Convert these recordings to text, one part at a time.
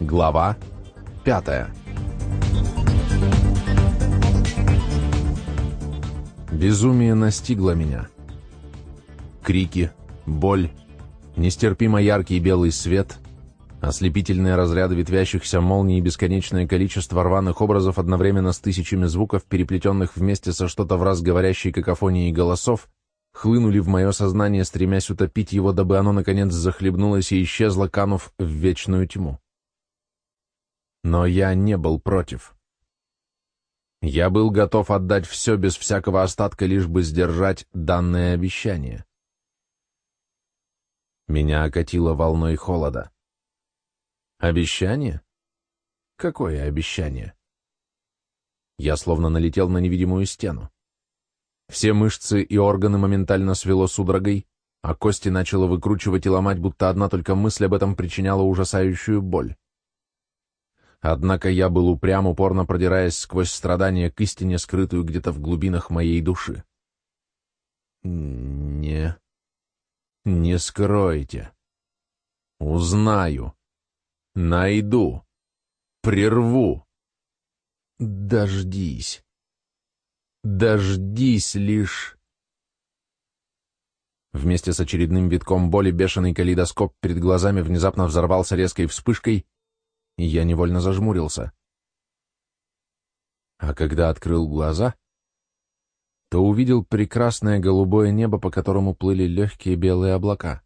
Глава 5. Безумие настигло меня. Крики, боль, нестерпимо яркий белый свет, ослепительные разряды ветвящихся молний и бесконечное количество рваных образов одновременно с тысячами звуков, переплетенных вместе со что-то враз говорящей какофонией голосов, хлынули в мое сознание, стремясь утопить его, дабы оно, наконец, захлебнулось и исчезло, канув в вечную тьму. Но я не был против. Я был готов отдать все без всякого остатка, лишь бы сдержать данное обещание. Меня окатило волной холода. Обещание? Какое обещание? Я словно налетел на невидимую стену. Все мышцы и органы моментально свело судорогой, а кости начало выкручивать и ломать, будто одна только мысль об этом причиняла ужасающую боль. Однако я был упрям, упорно продираясь сквозь страдания к истине, скрытую где-то в глубинах моей души. Не скройте. Узнаю. Найду. Прерву. Дождись. Дождись лишь. Вместе с очередным витком боли бешеный калейдоскоп перед глазами внезапно взорвался резкой вспышкой, и я невольно зажмурился. А когда открыл глаза, то увидел прекрасное голубое небо, по которому плыли легкие белые облака.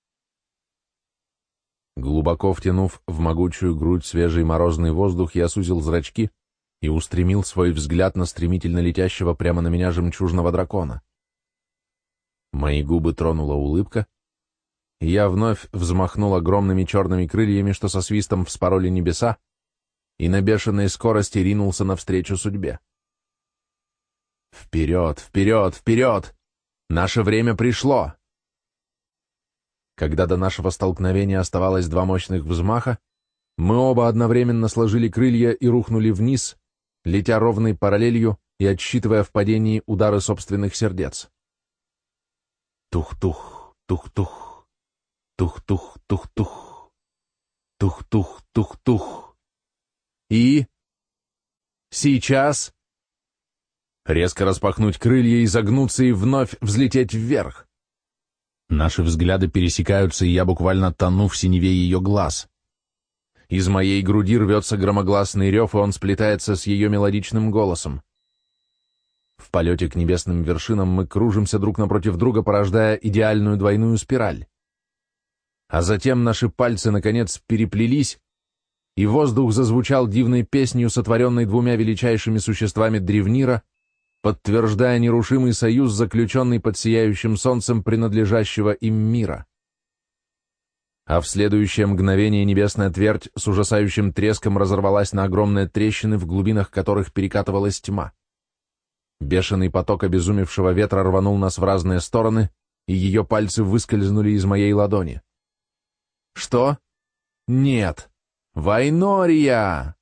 Глубоко втянув в могучую грудь свежий морозный воздух, я сузил зрачки и устремил свой взгляд на стремительно летящего прямо на меня жемчужного дракона. Мои губы тронула улыбка, и я вновь взмахнул огромными черными крыльями, что со свистом вспороли небеса, и на бешеной скорости ринулся навстречу судьбе. Вперед, вперед, вперед! Наше время пришло! Когда до нашего столкновения оставалось 2 мощных взмаха, мы оба одновременно сложили крылья и рухнули вниз, летя ровной параллелью и отсчитывая в падении удары собственных сердец. Тух-тух, тух-тух. Тух-тух-тух-тух. Тух-тух-тух-тух. И... сейчас... резко распахнуть крылья, изогнуться и вновь взлететь вверх. Наши взгляды пересекаются, и я буквально тону в синеве ее глаз. Из моей груди рвется громогласный рев, и он сплетается с ее мелодичным голосом. В полете к небесным вершинам мы кружимся друг напротив друга, порождая идеальную двойную спираль. А затем наши пальцы, наконец, переплелись, и воздух зазвучал дивной песнью, сотворенной 2 величайшими существами древнира, подтверждая нерушимый союз, заключенный под сияющим солнцем принадлежащего им мира. А в следующее мгновение небесная твердь с ужасающим треском разорвалась на огромные трещины, в глубинах которых перекатывалась тьма. Бешеный поток обезумевшего ветра рванул нас в разные стороны, и ее пальцы выскользнули из моей ладони. Что? Нет! Вайнория!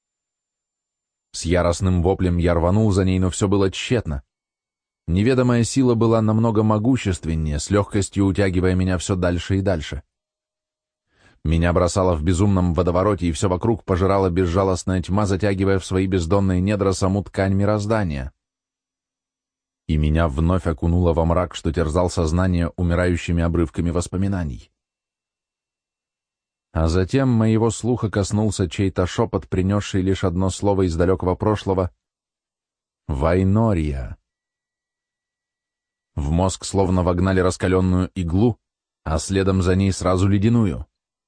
С яростным воплем я рванул за ней, но все было тщетно. Неведомая сила была намного могущественнее, с легкостью утягивая меня все дальше и дальше. Меня бросало в безумном водовороте, и все вокруг пожирала безжалостная тьма, затягивая в свои бездонные недра саму ткань мироздания. И меня вновь окунуло во мрак, что терзал сознание умирающими обрывками воспоминаний. А затем моего слуха коснулся чей-то шепот, принесший лишь одно слово из далекого прошлого — «Вайнория». В мозг словно вогнали раскаленную иглу, а следом за ней сразу ледяную.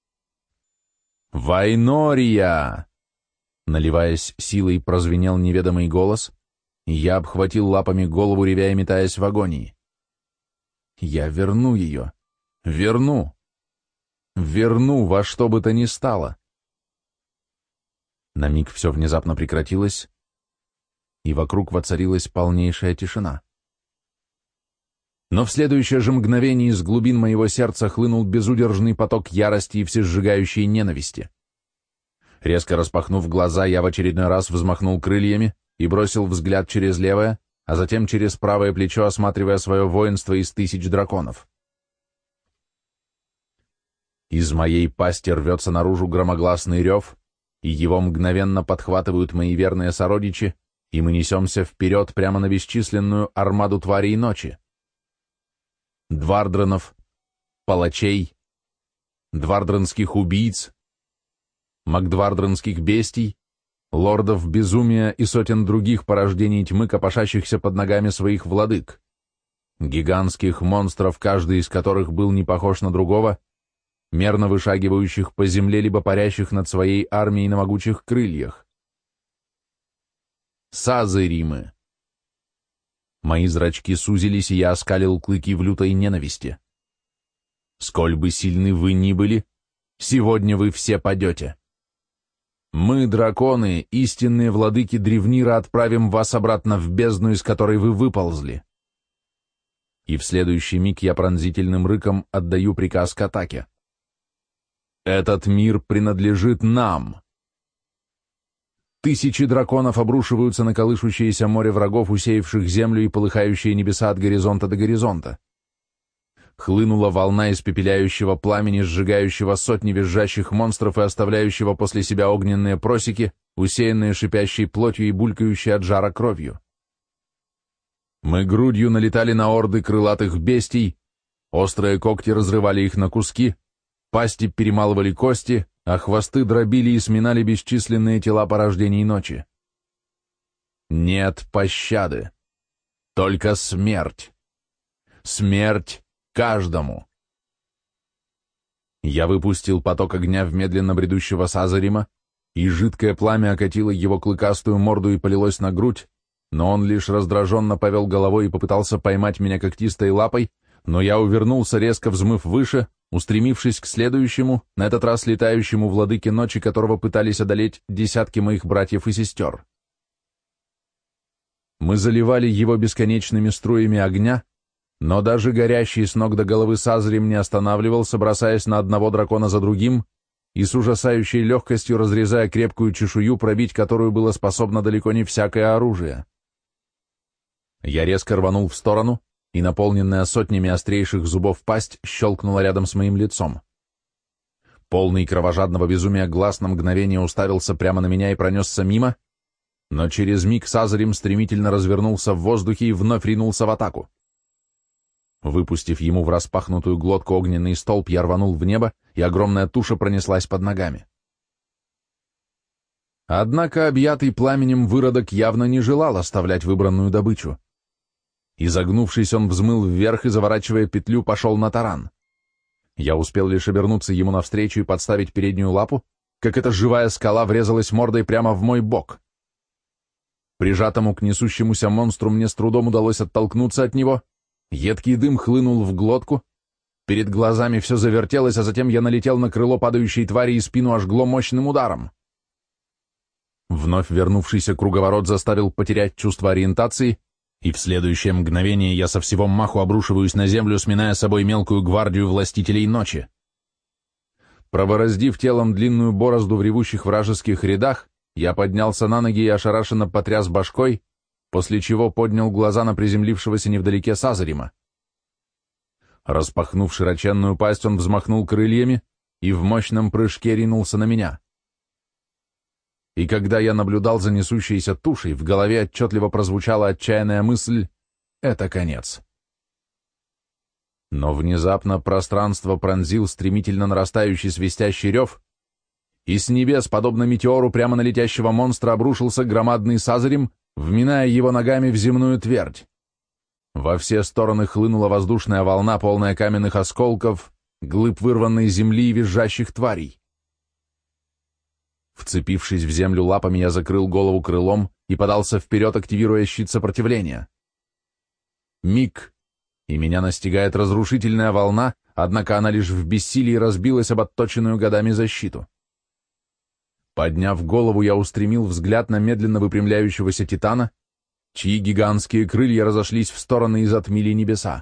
«Вайнория!» Наливаясь силой, прозвенел неведомый голос, и я обхватил лапами голову, ревя и метаясь в агонии. «Я верну ее! Верну! Верну во что бы то ни стало!» На миг все внезапно прекратилось, и вокруг воцарилась полнейшая тишина. Но в следующее же мгновение из глубин моего сердца хлынул безудержный поток ярости и всесжигающей ненависти. Резко распахнув глаза, я в очередной раз взмахнул крыльями и бросил взгляд через левое, а затем через правое плечо, осматривая свое воинство из 1000 драконов. Из моей пасти рвется наружу громогласный рев, и его мгновенно подхватывают мои верные сородичи, и мы несемся вперед прямо на бесчисленную армаду тварей ночи. Двардранов, палачей, двардранских убийц, макдвардранских бестий, лордов безумия и сотен других порождений тьмы, копошащихся под ногами своих владык, гигантских монстров, каждый из которых был не похож на другого, мерно вышагивающих по земле, либо парящих над своей армией на могучих крыльях. Сазыримы. Мои зрачки сузились, и я оскалил клыки в лютой ненависти. Сколь бы сильны вы ни были, сегодня вы все падете. Мы, драконы, истинные владыки Древнира, отправим вас обратно в бездну, из которой вы выползли. И в следующий миг я пронзительным рыком отдаю приказ к атаке. Этот мир принадлежит нам. Тысячи драконов обрушиваются на колышущееся море врагов, усеявших землю и полыхающие небеса от горизонта до горизонта. Хлынула волна испепеляющего пламени, сжигающего сотни визжащих монстров и оставляющего после себя огненные просеки, усеянные шипящей плотью и булькающей от жара кровью. Мы грудью налетали на орды крылатых бестий, острые когти разрывали их на куски, пасти перемалывали кости, а хвосты дробили и сминали бесчисленные тела порождений ночи. Нет пощады, только смерть. Смерть каждому. Я выпустил поток огня в медленно бредущего Сазарима, и жидкое пламя окатило его клыкастую морду и полилось на грудь, но он лишь раздраженно повел головой и попытался поймать меня когтистой лапой, но я увернулся, резко взмыв выше, устремившись к следующему, на этот раз летающему владыке ночи, которого пытались одолеть десятки моих братьев и сестер. Мы заливали его бесконечными струями огня, но даже горящий с ног до головы Сазрим не останавливался, бросаясь на одного дракона за другим и с ужасающей легкостью разрезая крепкую чешую, пробить которую было способно далеко не всякое оружие. Я резко рванул в сторону, и наполненная сотнями острейших зубов пасть щелкнула рядом с моим лицом. Полный кровожадного безумия глаз на мгновение уставился прямо на меня и пронесся мимо, но через миг Сазарим стремительно развернулся в воздухе и вновь ринулся в атаку. Выпустив ему в распахнутую глотку огненный столб, я рванул в небо, и огромная туша пронеслась под ногами. Однако объятый пламенем выродок явно не желал оставлять выбранную добычу. Изогнувшись, он взмыл вверх и, заворачивая петлю, пошел на таран. Я успел лишь обернуться ему навстречу и подставить переднюю лапу, как эта живая скала врезалась мордой прямо в мой бок. Прижатому к несущемуся монстру мне с трудом удалось оттолкнуться от него, едкий дым хлынул в глотку, перед глазами все завертелось, а затем я налетел на крыло падающей твари и спину ожгло мощным ударом. Вновь вернувшийся круговорот заставил потерять чувство ориентации, и в следующее мгновение я со всего маху обрушиваюсь на землю, сминая собой мелкую гвардию властителей ночи. Пробороздив телом длинную борозду в ревущих вражеских рядах, я поднялся на ноги и ошарашенно потряс башкой, после чего поднял глаза на приземлившегося невдалеке Сазарима. Распахнув широченную пасть, он взмахнул крыльями и в мощном прыжке ринулся на меня. И когда я наблюдал за несущейся тушей, в голове отчетливо прозвучала отчаянная мысль «это конец». Но внезапно пространство пронзил стремительно нарастающий свистящий рев, и с небес, подобно метеору, прямо на летящего монстра обрушился громадный Сазарим, вминая его ногами в земную твердь. Во все стороны хлынула воздушная волна, полная каменных осколков, глыб вырванной земли и визжащих тварей. Вцепившись в землю лапами, я закрыл голову крылом и подался вперед, активируя щит сопротивления. Миг, и меня настигает разрушительная волна, однако она лишь в бессилии разбилась об отточенную годами защиту. Подняв голову, я устремил взгляд на медленно выпрямляющегося Титана, чьи гигантские крылья разошлись в стороны и затмили небеса.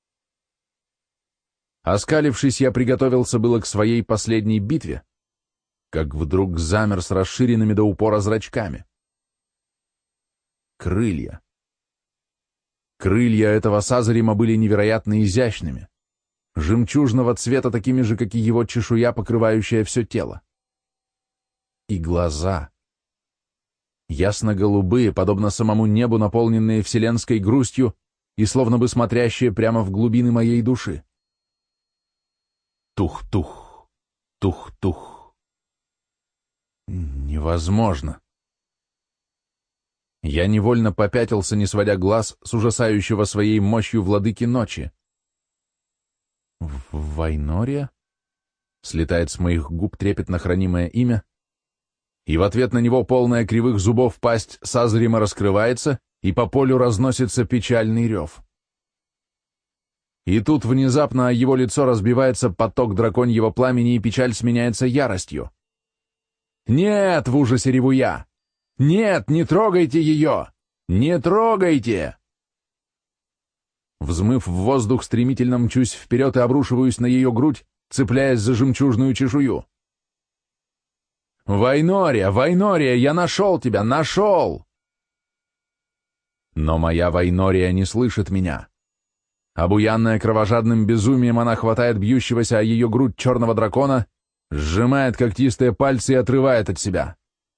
Оскалившись, я приготовился было к своей последней битве, как вдруг замер с расширенными до упора зрачками. Крылья. Крылья этого Сазарима были невероятно изящными, жемчужного цвета, такими же, как и его чешуя, покрывающая все тело. И глаза. Ясно-голубые, подобно самому небу, наполненные вселенской грустью и словно бы смотрящие прямо в глубины моей души. Тух-тух, тух-тух. Невозможно. Я невольно попятился, не сводя глаз с ужасающего своей мощью владыки ночи. «Вайнория?» — слетает с моих губ трепетно хранимое имя, и в ответ на него полная кривых зубов пасть Сазрима раскрывается, и по полю разносится печальный рев. И тут внезапно о его лицо разбивается поток драконьего пламени, и печаль сменяется яростью. «Нет!» — в ужасе реву я. «Нет, не трогайте ее! Не трогайте!» Взмыв в воздух, стремительно мчусь вперед и обрушиваюсь на ее грудь, цепляясь за жемчужную чешую. «Вайнория, Вайнория, я нашел тебя, нашел!» Но моя Вайнория не слышит меня. Обуянная кровожадным безумием, она хватает бьющегося о ее грудь черного дракона, сжимает когтистые пальцы и отрывает от себя.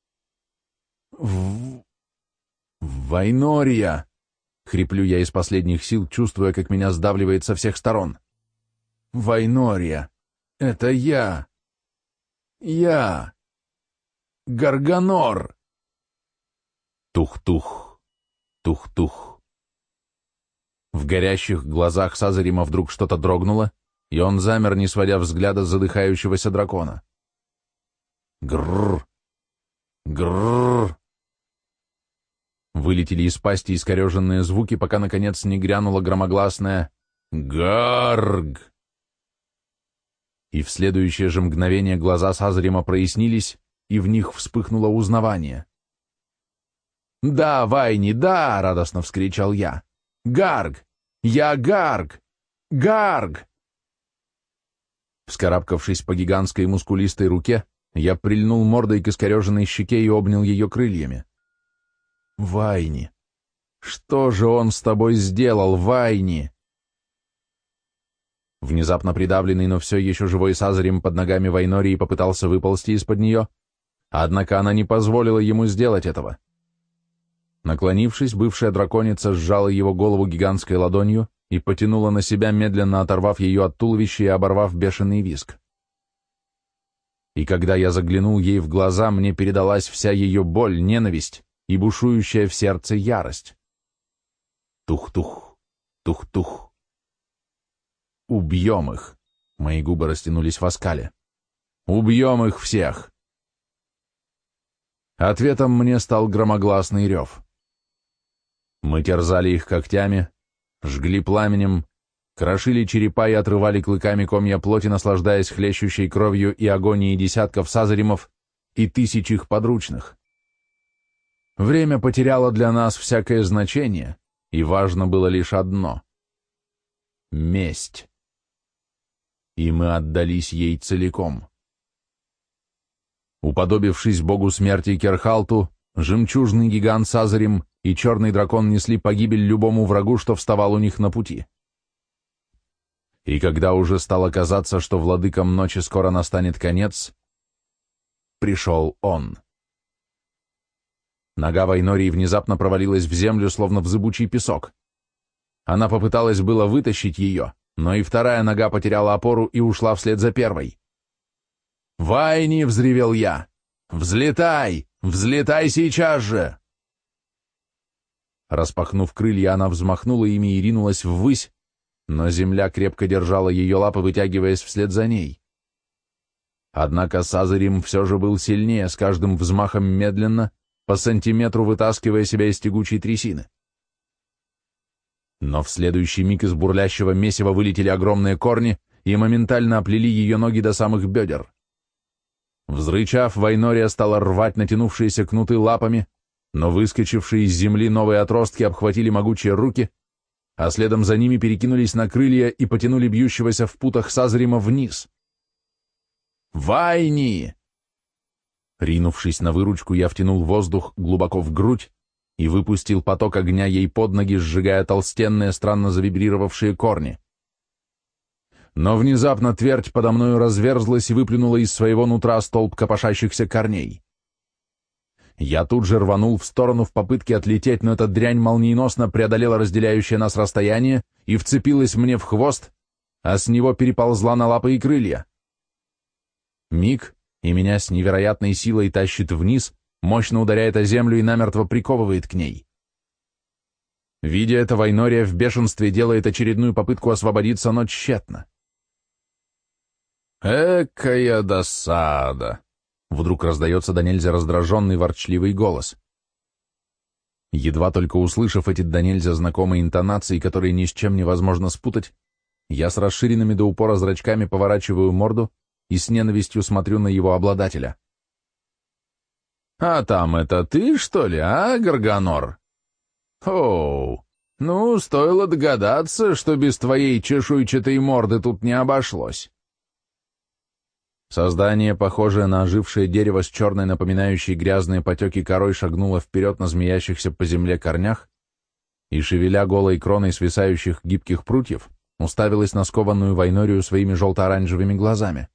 «Вайнория!» — хриплю я из последних сил, чувствуя, как меня сдавливает со всех сторон. «Вайнория! Это я! Я! Гарганор!» Тух-тух, тух-тух. В горящих глазах Сазарима вдруг что-то дрогнуло, и он замер, не сводя взгляда с задыхающегося дракона. Грррр! Грррр! Вылетели из пасти искореженные звуки, пока, наконец, не грянуло громогласное «Гарг!». И в следующее же мгновение глаза Сазарима прояснились, и в них вспыхнуло узнавание. «Да, Вайни, да!» — радостно вскричал я. «Гарг! Я Гарг! Гарг!» Вскарабкавшись по гигантской мускулистой руке, я прильнул мордой к искореженной щеке и обнял ее крыльями. «Вайни! Что же он с тобой сделал, Вайни?» Внезапно придавленный, но все еще живой Сазарем под ногами Вайнории попытался выползти из-под нее, однако она не позволила ему сделать этого. Наклонившись, бывшая драконица сжала его голову гигантской ладонью и потянула на себя, медленно оторвав ее от туловища и оборвав бешеный визг. И когда я заглянул ей в глаза, мне передалась вся ее боль, ненависть и бушующая в сердце ярость. Тух-тух, тух-тух. Убьем их. Мои губы растянулись в оскале. Убьем их всех. Ответом мне стал громогласный рев. Мы терзали их когтями, жгли пламенем, крошили черепа и отрывали клыками комья плоти, наслаждаясь хлещущей кровью и агонией десятков Сазаримов и тысяч их подручных. Время потеряло для нас всякое значение, и важно было лишь одно — месть. И мы отдались ей целиком. Уподобившись богу смерти Керхалту, жемчужный гигант Сазарим и черный дракон несли погибель любому врагу, что вставал у них на пути. И когда уже стало казаться, что владыкам ночи скоро настанет конец, пришел он. Нога Вайнории внезапно провалилась в землю, словно в зыбучий песок. Она попыталась было вытащить ее, но и вторая нога потеряла опору и ушла вслед за первой. «Вайни!» — взревел я. «Взлетай! Взлетай сейчас же!» Распахнув крылья, она взмахнула ими и ринулась ввысь, но земля крепко держала ее лапы, вытягиваясь вслед за ней. Однако Сазарим все же был сильнее, с каждым взмахом медленно, по сантиметру вытаскивая себя из тягучей трясины. Но в следующий миг из бурлящего месива вылетели огромные корни и моментально оплели ее ноги до самых бедер. Взрычав, Вайнория стала рвать натянувшиеся кнуты лапами, но выскочившие из земли новые отростки обхватили могучие руки, а следом за ними перекинулись на крылья и потянули бьющегося в путах Сазарима вниз. «Вайни!» Ринувшись на выручку, я втянул воздух глубоко в грудь и выпустил поток огня ей под ноги, сжигая толстенные, странно завибрировавшие корни. Но внезапно твердь подо мною разверзлась и выплюнула из своего нутра столб копошащихся корней. Я тут же рванул в сторону в попытке отлететь, но эта дрянь молниеносно преодолела разделяющее нас расстояние и вцепилась мне в хвост, а с него переползла на лапы и крылья. Миг, и меня с невероятной силой тащит вниз, мощно ударяет о землю и намертво приковывает к ней. Видя это, Вайнория в бешенстве делает очередную попытку освободиться, но тщетно. «Экая досада!» — вдруг раздается до нельзя раздраженный ворчливый голос. Едва только услышав эти до нельзя знакомые интонации, которые ни с чем невозможно спутать, я с расширенными до упора зрачками поворачиваю морду и с ненавистью смотрю на его обладателя. «А там это ты, что ли, а, Гарганор? Оу, ну, стоило догадаться, что без твоей чешуйчатой морды тут не обошлось». Создание, похожее на ожившее дерево с черной, напоминающей грязные потеки корой, шагнуло вперед на змеящихся по земле корнях и, шевеля голой кроной свисающих гибких прутьев, уставилась на скованную Вайнорию своими желто-оранжевыми глазами.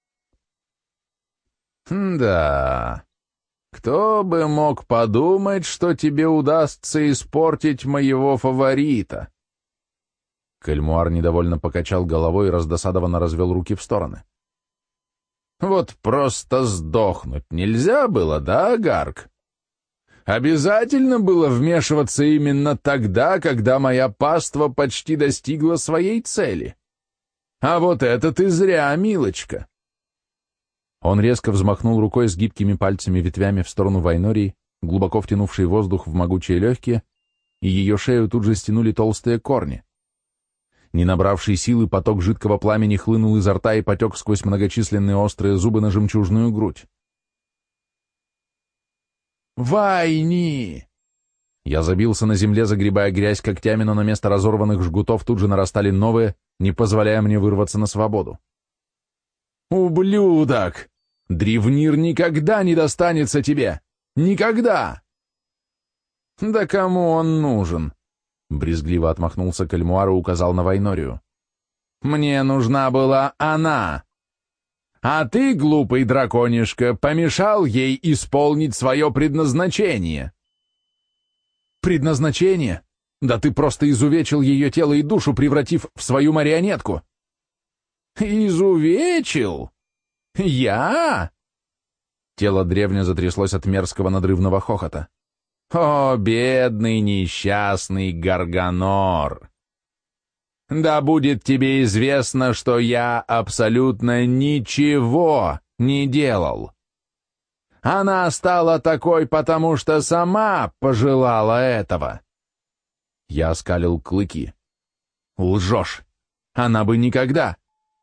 «Да, кто бы мог подумать, что тебе удастся испортить моего фаворита?» Кальмуар недовольно покачал головой и раздосадованно развел руки в стороны. «Вот просто сдохнуть нельзя было, да, Гарк? Обязательно было вмешиваться именно тогда, когда моя паства почти достигла своей цели. А вот это ты зря, милочка!» Он резко взмахнул рукой с гибкими пальцами-ветвями в сторону Вайнории, глубоко втянувшей воздух в могучие легкие, и ее шею тут же стянули толстые корни. Не набравший силы, поток жидкого пламени хлынул изо рта и потек сквозь многочисленные острые зубы на жемчужную грудь. «Вайни!» Я забился на земле, загребая грязь когтями, но на место разорванных жгутов тут же нарастали новые, не позволяя мне вырваться на свободу. «Ублюдок! Древнир никогда не достанется тебе! Никогда!» «Да кому он нужен?» Брезгливо отмахнулся Кальмуар и указал на Вайнорию. «Мне нужна была она! А ты, глупый драконишка, помешал ей исполнить свое предназначение!» «Предназначение? Да ты просто изувечил ее тело и душу, превратив в свою марионетку!» «Изувечил? Я?» Тело древня затряслось от мерзкого надрывного хохота. «О, бедный несчастный Гарганор! Да будет тебе известно, что я абсолютно ничего не делал. Она стала такой, потому что сама пожелала этого». Я оскалил клыки. «Лжешь! Она бы никогда...»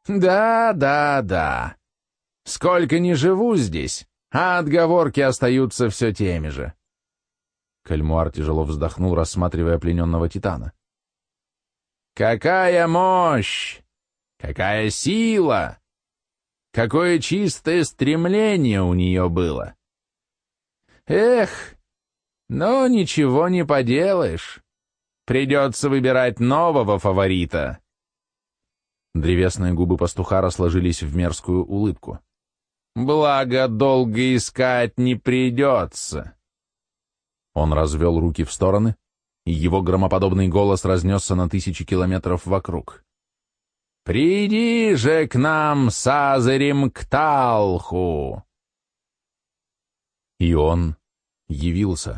«Да. Сколько ни живу здесь, а отговорки остаются все теми же». Кальмуар тяжело вздохнул, рассматривая плененного титана. «Какая мощь! Какая сила! Какое чистое стремление у нее было! Эх, но ничего не поделаешь. Придется выбирать нового фаворита». Древесные губы пастухара сложились в мерзкую улыбку. «Благо, долго искать не придется». Он развел руки в стороны, и его громоподобный голос разнесся на 1000 километров вокруг. «Приди же к нам, Сазарим, к Талху!» И он явился.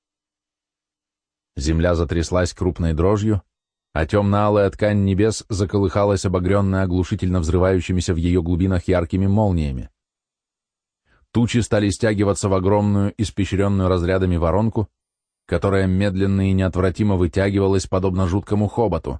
Земля затряслась крупной дрожью, а темно-алая ткань небес заколыхалась, обогренная оглушительно взрывающимися в ее глубинах яркими молниями. Тучи стали стягиваться в огромную, испещренную разрядами воронку, которая медленно и неотвратимо вытягивалась, подобно жуткому хоботу.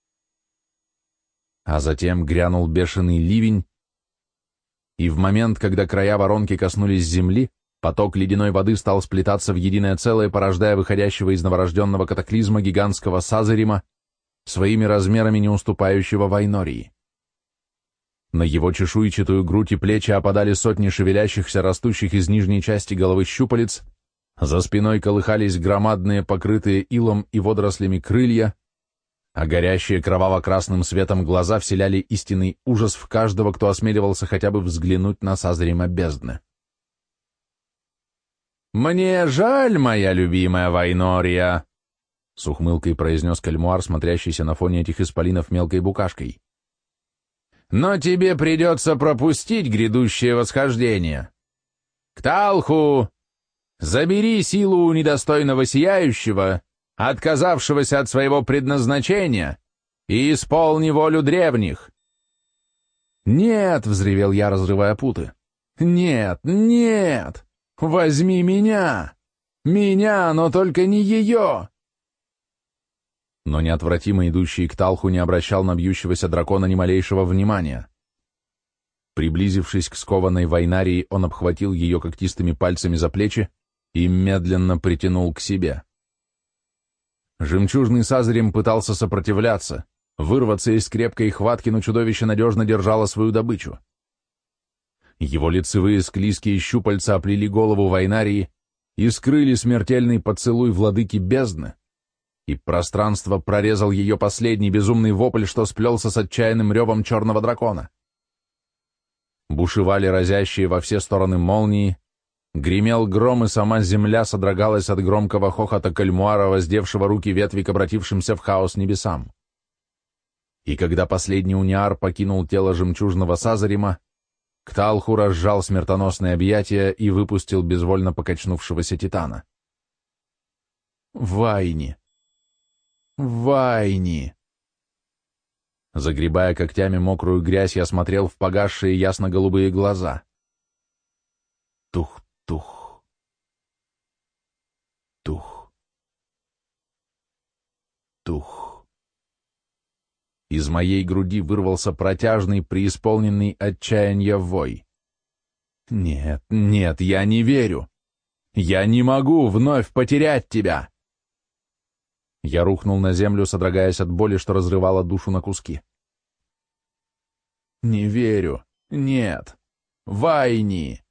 А затем грянул бешеный ливень, и в момент, когда края воронки коснулись земли, поток ледяной воды стал сплетаться в единое целое, порождая выходящего из новорожденного катаклизма гигантского Сазарима, своими размерами не уступающего Вайнории. На его чешуйчатую грудь и плечи опадали сотни шевелящихся, растущих из нижней части головы щупалец, за спиной колыхались громадные, покрытые илом и водорослями крылья, а горящие кроваво-красным светом глаза вселяли истинный ужас в каждого, кто осмеливался хотя бы взглянуть на Сазарима бездны. «Мне жаль, моя любимая Вайнория», — с ухмылкой произнес Кальмуар, смотрящийся на фоне этих исполинов мелкой букашкой. «Но тебе придется пропустить грядущее восхождение. Кталху, забери силу у недостойного сияющего, отказавшегося от своего предназначения, и исполни волю древних». «Нет!» — взревел я, разрывая путы. «Нет, нет! Возьми меня! Меня, но только не ее!» Но неотвратимо идущий к Талху не обращал на бьющегося дракона ни малейшего внимания. Приблизившись к скованной Вайнарии, он обхватил ее когтистыми пальцами за плечи и медленно притянул к себе. Жемчужный Сазарем пытался сопротивляться, вырваться из крепкой хватки, но чудовище надежно держало свою добычу. Его лицевые склизкие щупальца оплели голову Вайнарии и скрыли смертельный поцелуй владыки бездны, и пространство прорезал ее последний безумный вопль, что сплелся с отчаянным ревом черного дракона. Бушевали разящие во все стороны молнии, гремел гром, и сама земля содрогалась от громкого хохота Кальмуара, воздевшего руки ветви к обратившимся в хаос небесам. И когда последний униар покинул тело жемчужного Сазарима, Кталху разжал смертоносные объятия и выпустил безвольно покачнувшегося титана. «Вайни! Вайни!» Загребая когтями мокрую грязь, я смотрел в погасшие ясно-голубые глаза. Тух-тух. Тух. Тух. Из моей груди вырвался протяжный, преисполненный отчаяния вой. «Нет, нет, я не верю! Я не могу вновь потерять тебя!» Я рухнул на землю, содрогаясь от боли, что разрывало душу на куски. «Не верю! Нет! Вайни!»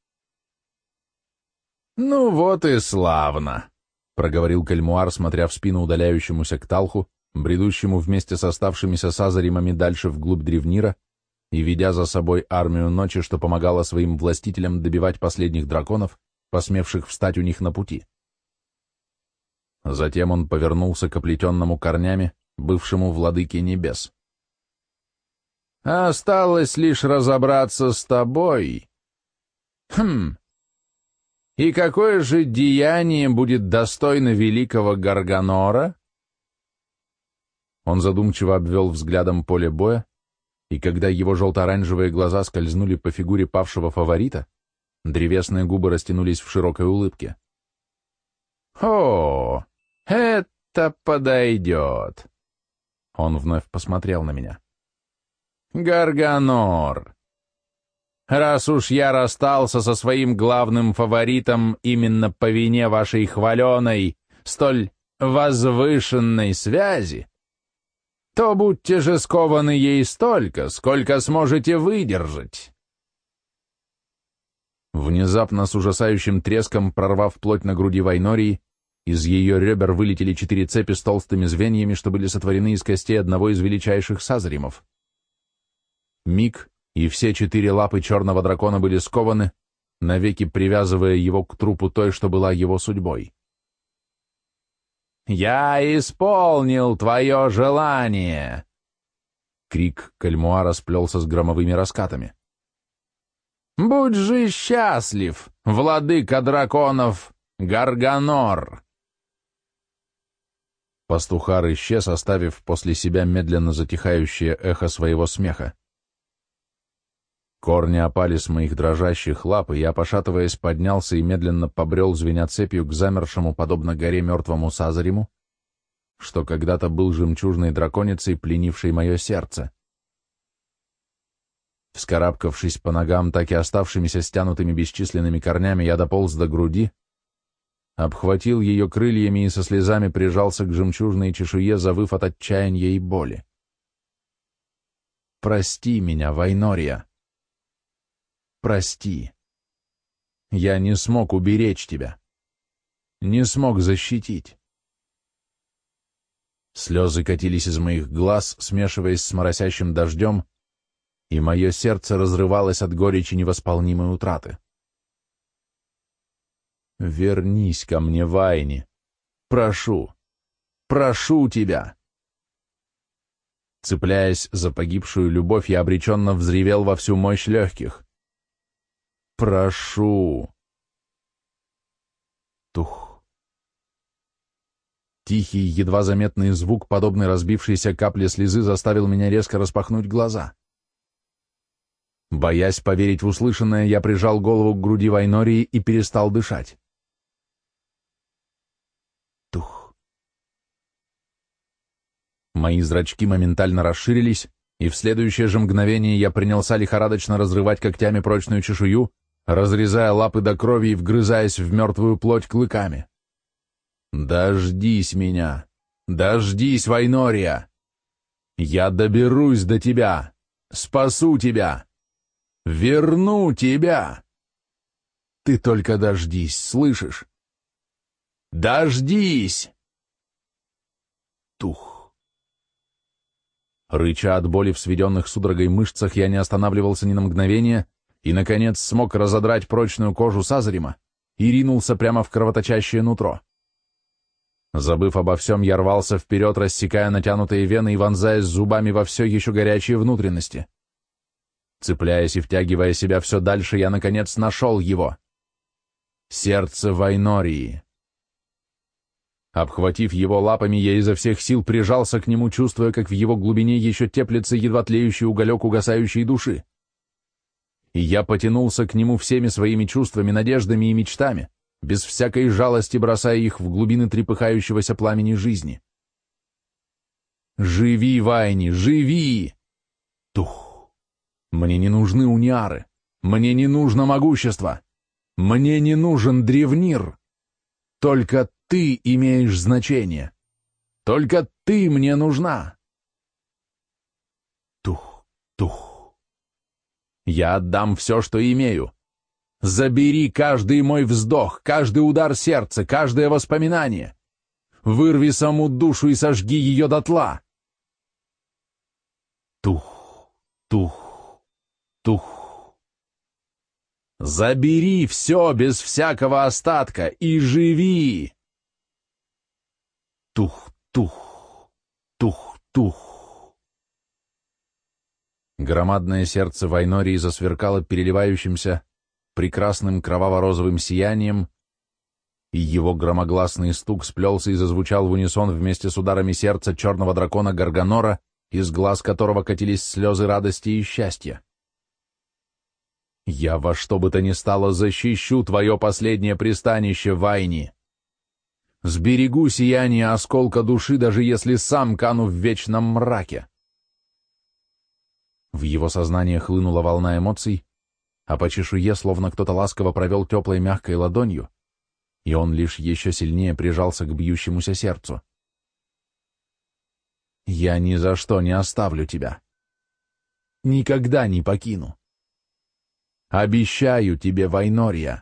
«Ну вот и славно!» — проговорил Кальмуар, смотря в спину удаляющемуся Кталху, бредущему вместе с оставшимися Сазаримами дальше вглубь Древнира и ведя за собой армию ночи, что помогала своим властителям добивать последних драконов, посмевших встать у них на пути. Затем он повернулся к оплетенному корнями, бывшему владыке небес. «Осталось лишь разобраться с тобой. И какое же деяние будет достойно великого Гарганора?» Он задумчиво обвел взглядом поле боя, и когда его желто-оранжевые глаза скользнули по фигуре павшего фаворита, древесные губы растянулись в широкой улыбке. «О, это подойдет!» Он вновь посмотрел на меня. «Гарганор, раз уж я расстался со своим главным фаворитом именно по вине вашей хваленой, столь возвышенной связи, то будьте же скованы ей столько, сколько сможете выдержать». Внезапно, с ужасающим треском, прорвав плоть на груди Вайнории, из ее ребер вылетели 4 цепи с толстыми звеньями, что были сотворены из костей одного из величайших Сазаримов. Миг, и все 4 лапы черного дракона были скованы, навеки привязывая его к трупу той, что была его судьбой. «Я исполнил твое желание!» Крик Кальмуара сплелся с громовыми раскатами. «Будь же счастлив, владыка драконов Гарганор!» Пастухар исчез, оставив после себя медленно затихающее эхо своего смеха. Корни опали с моих дрожащих лап, и я, пошатываясь, поднялся и медленно побрел, звеня цепью, к замершему, подобно горе, мертвому Сазариму, что когда-то был жемчужной драконицей, пленившей мое сердце. Вскарабкавшись по ногам, так и оставшимися стянутыми бесчисленными корнями, я дополз до груди, обхватил ее крыльями и со слезами прижался к жемчужной чешуе, завыв от отчаяния и боли. «Прости меня, Вайнория! Прости! Я не смог уберечь тебя, не смог защитить!» Слезы катились из моих глаз, смешиваясь с моросящим дождем, и мое сердце разрывалось от горечи невосполнимой утраты. Вернись ко мне, Вайни. Прошу, прошу тебя. Цепляясь за погибшую любовь, я обреченно взревел во всю мощь легких. Прошу. Тух. Тихий, едва заметный звук, подобный разбившейся капле слезы, заставил меня резко распахнуть глаза. Боясь поверить в услышанное, я прижал голову к груди Вайнории и перестал дышать. Тух. Мои зрачки моментально расширились, и в следующее же мгновение я принялся лихорадочно разрывать когтями прочную чешую, разрезая лапы до крови и вгрызаясь в мертвую плоть клыками. «Дождись меня! Дождись, Вайнория! Я доберусь до тебя! Спасу тебя! Верну тебя! Ты только дождись, слышишь? Дождись!» Тух. Рыча от боли в сведенных судорогой мышцах, я не останавливался ни на мгновение и, наконец, смог разодрать прочную кожу Сазарима и ринулся прямо в кровоточащее нутро. Забыв обо всем, я рвался вперед, рассекая натянутые вены и вонзаясь зубами во все еще горячие внутренности. Цепляясь и втягивая себя все дальше, я, наконец, нашел его. Сердце Вайнории. Обхватив его лапами, я изо всех сил прижался к нему, чувствуя, как в его глубине еще теплится едва тлеющий уголек угасающей души. И я потянулся к нему всеми своими чувствами, надеждами и мечтами, без всякой жалости бросая их в глубины трепыхающегося пламени жизни. «Живи, Вайни, живи!» Тух! Мне не нужны униары, мне не нужно могущество, мне не нужен древнир. Только ты имеешь значение, только ты мне нужна. Тух, тух. Я отдам все, что имею. Забери каждый мой вздох, каждый удар сердца, каждое воспоминание. Вырви саму душу и сожги ее дотла. Тух, тух, тух. Забери все без всякого остатка и живи. Тух, тух, тух, тух. Громадное сердце Вайнории засверкало переливающимся прекрасным кроваво-розовым сиянием, и его громогласный стук сплелся и зазвучал в унисон вместе с ударами сердца черного дракона Гарганора, из глаз которого катились слезы радости и счастья. «Я во что бы то ни стало защищу твое последнее пристанище, Вайни! Сберегу сияние осколка души, даже если сам кану в вечном мраке!» В его сознание хлынула волна эмоций, а по чешуе словно кто-то ласково провел теплой мягкой ладонью, и он лишь еще сильнее прижался к бьющемуся сердцу. «Я ни за что не оставлю тебя. Никогда не покину. Обещаю тебе, Вайнория!»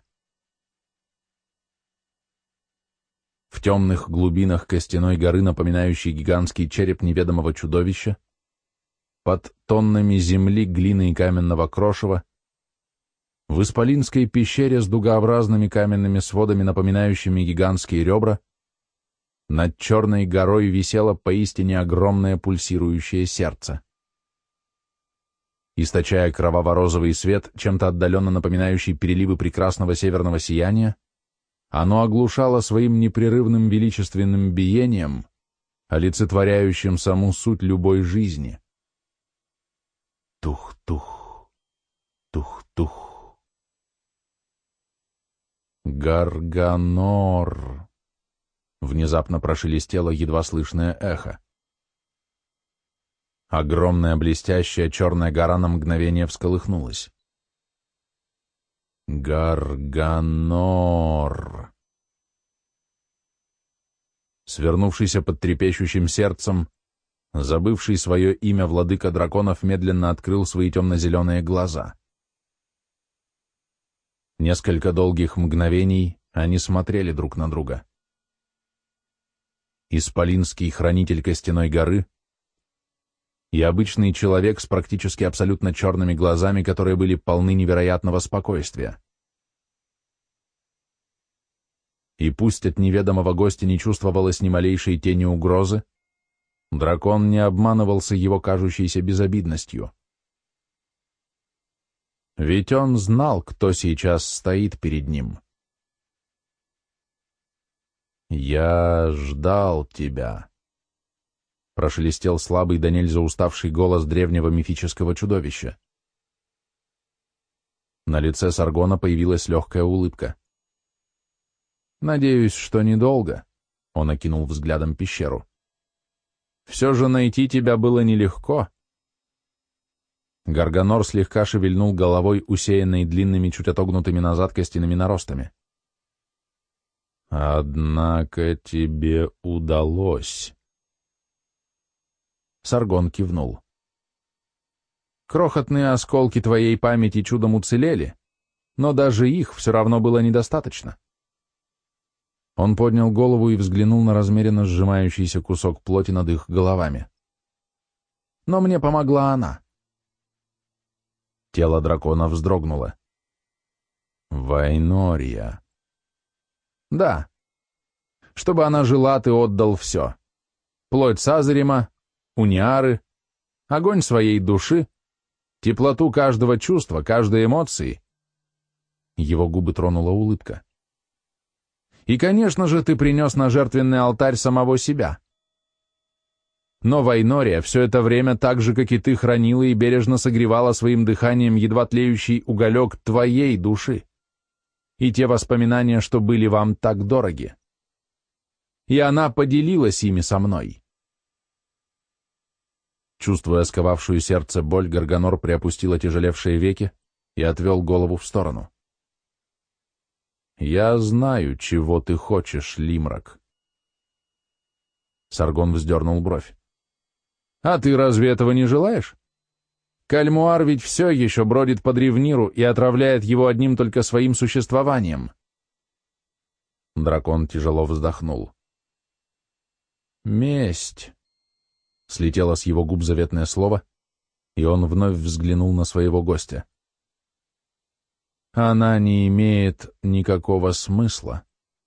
В темных глубинах костяной горы, напоминающей гигантский череп неведомого чудовища, под тоннами земли, глины и каменного крошева, в исполинской пещере с дугообразными каменными сводами, напоминающими гигантские ребра, над черной горой висело поистине огромное пульсирующее сердце. Источая кроваво-розовый свет, чем-то отдаленно напоминающий переливы прекрасного северного сияния, оно оглушало своим непрерывным величественным биением, олицетворяющим саму суть любой жизни. Тух-тух, тух-тух. «Гарганор!» — внезапно прошелестело едва слышное эхо. Огромная блестящая черная гора на мгновение всколыхнулась. «Гарганор!» Свернувшийся под трепещущим сердцем, забывший свое имя владыка драконов медленно открыл свои темно-зеленые глаза. Несколько долгих мгновений они смотрели друг на друга. Исполинский хранитель костяной горы и обычный человек с практически абсолютно черными глазами, которые были полны невероятного спокойствия. И пусть от неведомого гостя не чувствовалось ни малейшей тени угрозы, дракон не обманывался его кажущейся безобидностью. Ведь он знал, кто сейчас стоит перед ним. «Я ждал тебя», — прошелестел слабый да нельзя уставший голос древнего мифического чудовища. На лице Саргона появилась легкая улыбка. «Надеюсь, что недолго», — он окинул взглядом пещеру. «Все же найти тебя было нелегко». Гарганор слегка шевельнул головой, усеянной длинными, чуть отогнутыми назад костяными наростами. «Однако тебе удалось». Саргон кивнул. «Крохотные осколки твоей памяти чудом уцелели, но даже их все равно было недостаточно». Он поднял голову и взглянул на размеренно сжимающийся кусок плоти над их головами. «Но мне помогла она». Тело дракона вздрогнуло. «Вайнория». «Да. Чтобы она жила, ты отдал все. Плоть Сазарима, униары, огонь своей души, теплоту каждого чувства, каждой эмоции». Его губы тронула улыбка. «И, конечно же, ты принес на жертвенный алтарь самого себя. Но Вайнория все это время так же, как и ты, хранила и бережно согревала своим дыханием едва тлеющий уголек твоей души и те воспоминания, что были вам так дороги. И она поделилась ими со мной». Чувствуя сковавшую сердце боль, Гарганор приопустил отяжелевшие веки и отвел голову в сторону. «Я знаю, чего ты хочешь, Лимрак». Саргон вздернул бровь. «А ты разве этого не желаешь? Кальмуар ведь все еще бродит по Древниру и отравляет его одним только своим существованием». Дракон тяжело вздохнул. «Месть», — слетело с его губ заветное слово, и он вновь взглянул на своего гостя. «Она не имеет никакого смысла».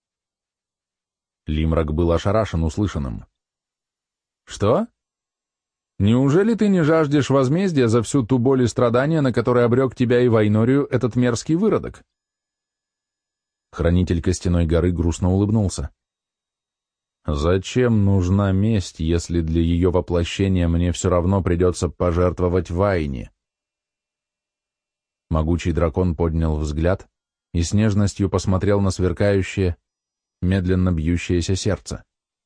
Лимрак был ошарашен услышанным. «Что? Неужели ты не жаждешь возмездия за всю ту боль и страдания, на которые обрек тебя и Вайнорию этот мерзкий выродок?» Хранитель Костяной горы грустно улыбнулся. «Зачем нужна месть, если для ее воплощения мне все равно придется пожертвовать Вайне?» Могучий дракон поднял взгляд и с нежностью посмотрел на сверкающее, медленно бьющееся сердце.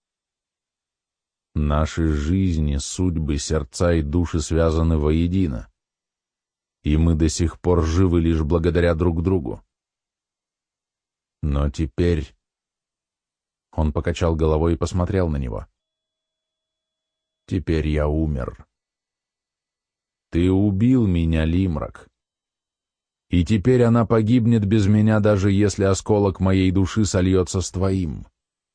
«Наши жизни, судьбы, сердца и души связаны воедино, и мы до сих пор живы лишь благодаря друг другу. Но теперь...» Он покачал головой и посмотрел на него. «Теперь я умер. Ты убил меня, Лимрак. И теперь она погибнет без меня, даже если осколок моей души сольется с твоим.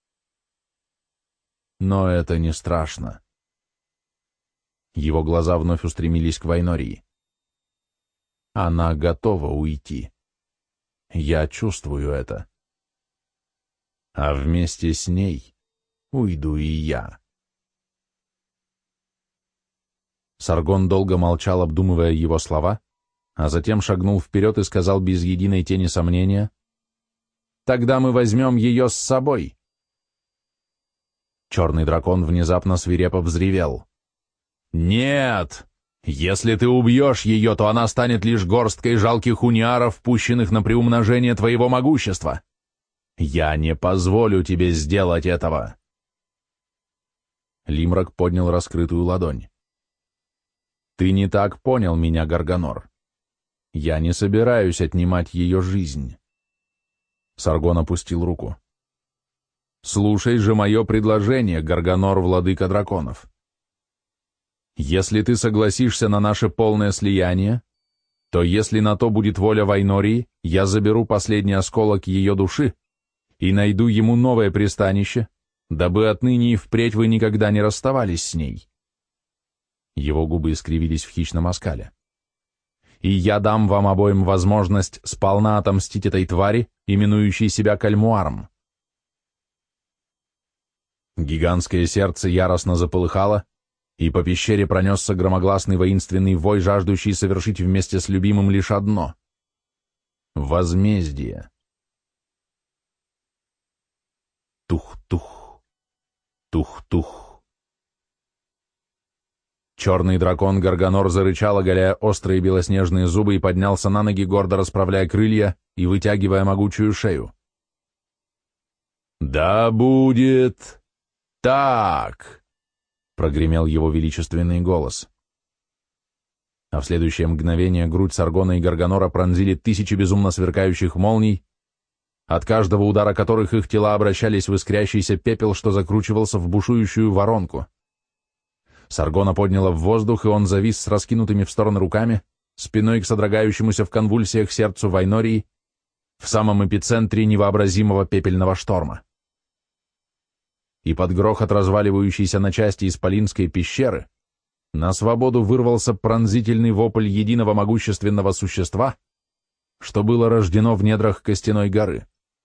Но это не страшно». Его глаза вновь устремились к Вайнории. «Она готова уйти. Я чувствую это. А вместе с ней уйду и я». Саргон долго молчал, обдумывая его слова, а затем шагнул вперед и сказал без единой тени сомнения: «Тогда мы возьмем ее с собой». Черный дракон внезапно свирепо взревел. «Нет! Если ты убьешь ее, то она станет лишь горсткой жалких униаров, пущенных на приумножение твоего могущества. Я не позволю тебе сделать этого!» Лимрак поднял раскрытую ладонь. «Ты не так понял меня, Гарганор. Я не собираюсь отнимать ее жизнь». Саргон опустил руку. «Слушай же мое предложение, Гарганор, владыка драконов. Если ты согласишься на наше полное слияние, то если на то будет воля Вайнории, я заберу последний осколок ее души и найду ему новое пристанище, дабы отныне и впредь вы никогда не расставались с ней». Его губы искривились в хищном оскале. «И я дам вам обоим возможность сполна отомстить этой твари, именующей себя Кальмуаром. Гигантское сердце яростно заполыхало, и по пещере пронесся громогласный воинственный вой, жаждущий совершить вместе с любимым лишь одно — возмездие. Тух-тух, тух-тух. Черный дракон Гарганор зарычал, оголяя острые белоснежные зубы, и поднялся на ноги, гордо расправляя крылья и вытягивая могучую шею. «Да будет так!» — прогремел его величественный голос. А в следующее мгновение грудь Саргона и Гарганора пронзили тысячи безумно сверкающих молний, от каждого удара которых их тела обращались в искрящийся пепел, что закручивался в бушующую воронку. Саргона подняло в воздух, и он завис с раскинутыми в стороны руками, спиной к содрогающемуся в конвульсиях сердцу Вайнории, в самом эпицентре невообразимого пепельного шторма. И под грохот разваливающейся на части исполинской пещеры на свободу вырвался пронзительный вопль единого могущественного существа, что было рождено в недрах Костяной горы.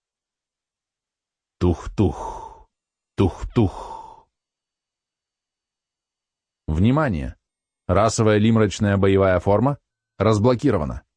Тух-тух, тух-тух. Внимание! Расовая лимрачная боевая форма разблокирована.